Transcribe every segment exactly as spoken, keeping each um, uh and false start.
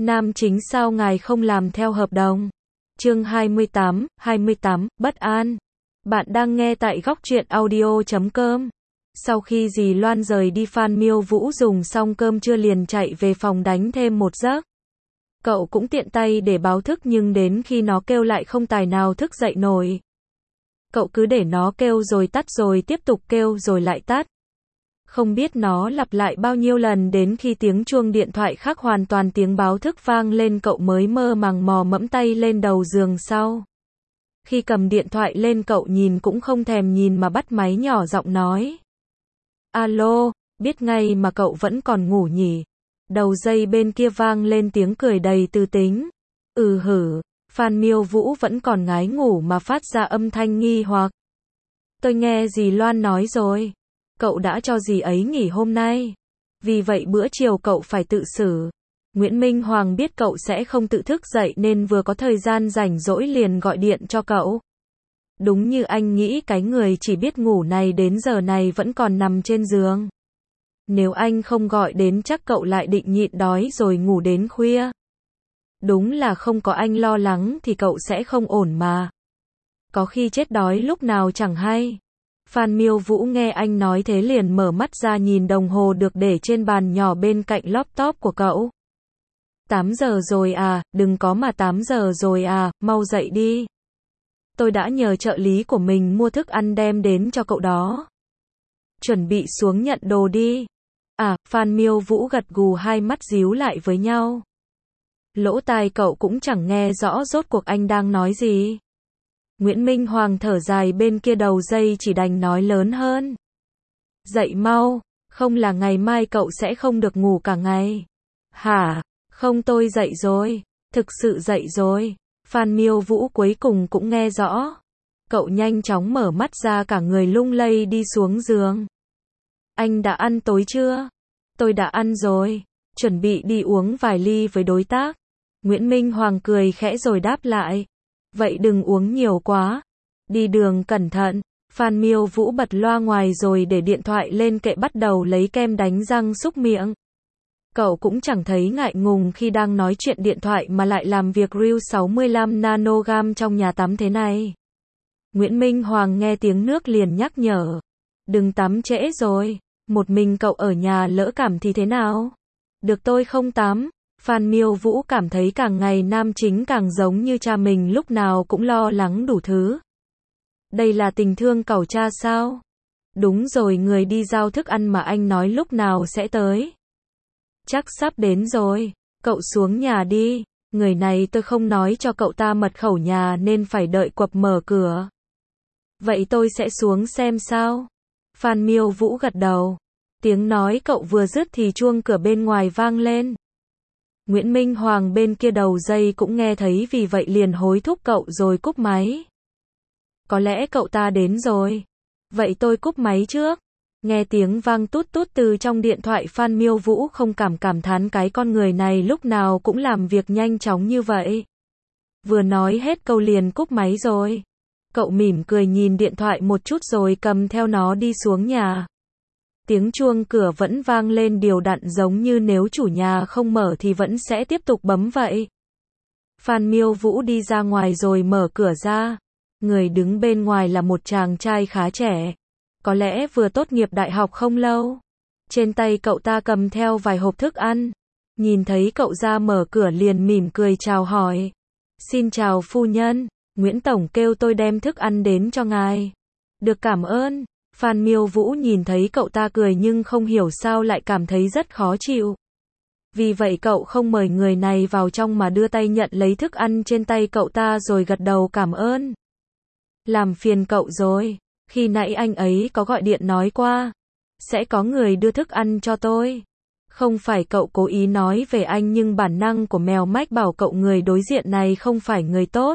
Nam chính sao ngài không làm theo hợp đồng? Chương hai mươi tám, hai mươi tám, bất an. Bạn đang nghe tại góc truyện audio chấm com. Sau khi dì Loan rời đi, Phan Miêu Vũ dùng xong cơm trưa liền chạy về phòng đánh thêm một giấc. Cậu cũng tiện tay để báo thức, nhưng đến khi nó kêu lại không tài nào thức dậy nổi. Cậu cứ để nó kêu rồi tắt rồi tiếp tục kêu rồi lại tắt. Không biết nó lặp lại bao nhiêu lần, đến khi tiếng chuông điện thoại khác hoàn toàn tiếng báo thức vang lên, cậu mới mơ màng mò mẫm tay lên đầu giường sau. Khi cầm điện thoại lên, cậu nhìn cũng không thèm nhìn mà bắt máy, nhỏ giọng nói. Alo, biết ngay mà cậu vẫn còn ngủ nhỉ? Đầu dây bên kia vang lên tiếng cười đầy tư tính. Ừ hử, Phan Miêu Vũ vẫn còn ngái ngủ mà phát ra âm thanh nghi hoặc. Tôi nghe dì Loan nói rồi. Cậu đã cho dì ấy nghỉ hôm nay. Vì vậy bữa chiều cậu phải tự xử. Nguyễn Minh Hoàng biết cậu sẽ không tự thức dậy nên vừa có thời gian rảnh rỗi liền gọi điện cho cậu. Đúng như anh nghĩ, cái người chỉ biết ngủ này đến giờ này vẫn còn nằm trên giường. Nếu anh không gọi đến chắc cậu lại định nhịn đói rồi ngủ đến khuya. Đúng là không có anh lo lắng thì cậu sẽ không ổn mà. Có khi chết đói lúc nào chẳng hay. Phan Miêu Vũ nghe anh nói thế liền mở mắt ra, nhìn đồng hồ được để trên bàn nhỏ bên cạnh laptop của cậu. tám giờ rồi à, đừng có mà tám giờ rồi à, mau dậy đi. Tôi đã nhờ trợ lý của mình mua thức ăn đem đến cho cậu đó. Chuẩn bị xuống nhận đồ đi. À, Phan Miêu Vũ gật gù, hai mắt díu lại với nhau. Lỗ tai cậu cũng chẳng nghe rõ rốt cuộc anh đang nói gì. Nguyễn Minh Hoàng thở dài bên kia đầu dây chỉ đành nói lớn hơn. Dậy mau, không là ngày mai cậu sẽ không được ngủ cả ngày. Hả? Không, tôi dậy rồi. Thực sự dậy rồi. Phan Miêu Vũ cuối cùng cũng nghe rõ. Cậu nhanh chóng mở mắt ra, cả người lung lay đi xuống giường. Anh đã ăn tối chưa? Tôi đã ăn rồi. Chuẩn bị đi uống vài ly với đối tác. Nguyễn Minh Hoàng cười khẽ rồi đáp lại. Vậy đừng uống nhiều quá. Đi đường cẩn thận. Phan Miêu Vũ bật loa ngoài rồi để điện thoại lên kệ, bắt đầu lấy kem đánh răng súc miệng. Cậu cũng chẳng thấy ngại ngùng khi đang nói chuyện điện thoại mà lại làm việc Reel sáu mươi lăm nanogam trong nhà tắm thế này. Nguyễn Minh Hoàng nghe tiếng nước liền nhắc nhở. Đừng tắm trễ rồi. Một mình cậu ở nhà lỡ cảm thì thế nào? Được, tôi không tắm. Phan Miêu Vũ cảm thấy càng ngày nam chính càng giống như cha mình, lúc nào cũng lo lắng đủ thứ. Đây là tình thương cẩu cha sao? Đúng rồi, người đi giao thức ăn mà anh nói lúc nào sẽ tới? Chắc sắp đến rồi. Cậu xuống nhà đi. Người này tôi không nói cho cậu ta mật khẩu nhà nên phải đợi quập mở cửa. Vậy tôi sẽ xuống xem sao? Phan Miêu Vũ gật đầu. Tiếng nói cậu vừa dứt thì chuông cửa bên ngoài vang lên. Nguyễn Minh Hoàng bên kia đầu dây cũng nghe thấy, vì vậy liền hối thúc cậu rồi cúp máy. Có lẽ cậu ta đến rồi. Vậy tôi cúp máy trước. Nghe tiếng vang tút tút từ trong điện thoại, Phan Miêu Vũ không cảm cảm thán cái con người này lúc nào cũng làm việc nhanh chóng như vậy. Vừa nói hết câu liền cúp máy rồi. Cậu mỉm cười nhìn điện thoại một chút rồi cầm theo nó đi xuống nhà. Tiếng chuông cửa vẫn vang lên đều đặn, giống như nếu chủ nhà không mở thì vẫn sẽ tiếp tục bấm vậy. Phan Miêu Vũ đi ra ngoài rồi mở cửa ra. Người đứng bên ngoài là một chàng trai khá trẻ. Có lẽ vừa tốt nghiệp đại học không lâu. Trên tay cậu ta cầm theo vài hộp thức ăn. Nhìn thấy cậu ra mở cửa liền mỉm cười chào hỏi. Xin chào phu nhân, Nguyễn Tổng kêu tôi đem thức ăn đến cho ngài. Được, cảm ơn. Phan Miêu Vũ nhìn thấy cậu ta cười nhưng không hiểu sao lại cảm thấy rất khó chịu. Vì vậy cậu không mời người này vào trong mà đưa tay nhận lấy thức ăn trên tay cậu ta rồi gật đầu cảm ơn. Làm phiền cậu rồi. Khi nãy anh ấy có gọi điện nói qua. Sẽ có người đưa thức ăn cho tôi. Không phải cậu cố ý nói về anh, nhưng bản năng của mèo mách bảo cậu người đối diện này không phải người tốt.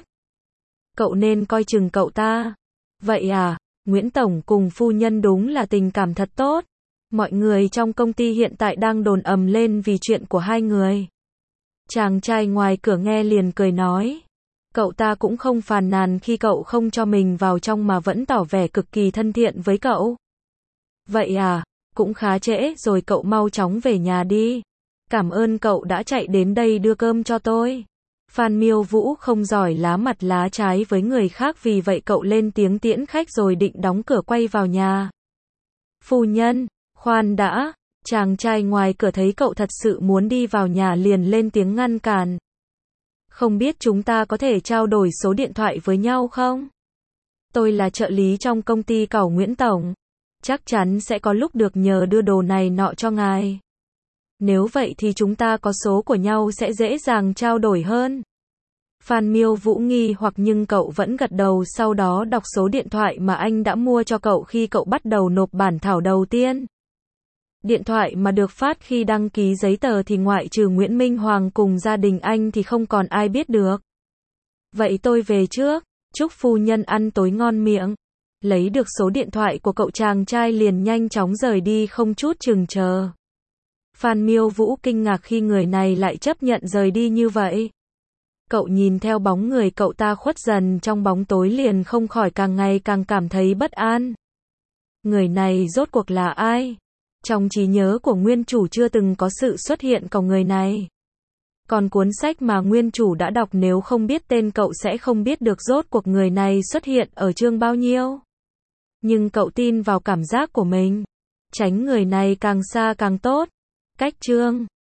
Cậu nên coi chừng cậu ta. Vậy à? Nguyễn Tổng cùng phu nhân đúng là tình cảm thật tốt. Mọi người trong công ty hiện tại đang đồn ầm lên vì chuyện của hai người. Chàng trai ngoài cửa nghe liền cười nói. Cậu ta cũng không phàn nàn khi cậu không cho mình vào trong mà vẫn tỏ vẻ cực kỳ thân thiện với cậu. Vậy à, cũng khá trễ rồi, cậu mau chóng về nhà đi. Cảm ơn cậu đã chạy đến đây đưa cơm cho tôi. Phan Miêu Vũ không giỏi lá mặt lá trái với người khác, vì vậy cậu lên tiếng tiễn khách rồi định đóng cửa quay vào nhà. Phu nhân, khoan đã. Chàng trai ngoài cửa thấy cậu thật sự muốn đi vào nhà liền lên tiếng ngăn cản. Không biết chúng ta có thể trao đổi số điện thoại với nhau không? Tôi là trợ lý trong công ty cẩu Nguyễn Tổng. Chắc chắn sẽ có lúc được nhờ đưa đồ này nọ cho ngài. Nếu vậy thì chúng ta có số của nhau sẽ dễ dàng trao đổi hơn. Phan Miêu Vũ nghi hoặc nhưng cậu vẫn gật đầu, sau đó đọc số điện thoại mà anh đã mua cho cậu khi cậu bắt đầu nộp bản thảo đầu tiên. Điện thoại mà được phát khi đăng ký giấy tờ thì ngoại trừ Nguyễn Minh Hoàng cùng gia đình anh thì không còn ai biết được. Vậy tôi về trước, chúc phu nhân ăn tối ngon miệng. Lấy được số điện thoại của cậu, chàng trai liền nhanh chóng rời đi không chút chừng chờ. Phan Miêu Vũ kinh ngạc khi người này lại chấp nhận rời đi như vậy. Cậu nhìn theo bóng người cậu ta khuất dần trong bóng tối liền không khỏi càng ngày càng cảm thấy bất an. Người này rốt cuộc là ai? Trong trí nhớ của nguyên chủ chưa từng có sự xuất hiện của người này. Còn cuốn sách mà nguyên chủ đã đọc, nếu không biết tên cậu sẽ không biết được rốt cuộc người này xuất hiện ở chương bao nhiêu. Nhưng cậu tin vào cảm giác của mình. Tránh người này càng xa càng tốt. Cách chương